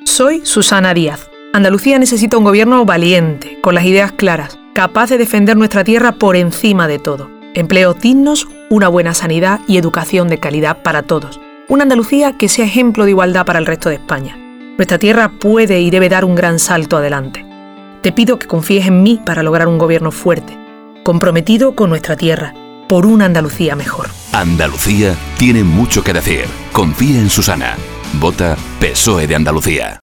Soy Susana Díaz. Andalucía necesita un gobierno valiente, con las ideas claras, capaz de defender nuestra tierra por encima de todo. Empleos dignos, una buena sanidad y educación de calidad para todos. Una Andalucía que sea ejemplo de igualdad para el resto de España. Nuestra tierra puede y debe dar un gran salto adelante. Te pido que confíes en mí para lograr un gobierno fuerte, comprometido con nuestra tierra, por una Andalucía mejor. Andalucía tiene mucho que decir. Confía en Susana. Vota PSOE de Andalucía.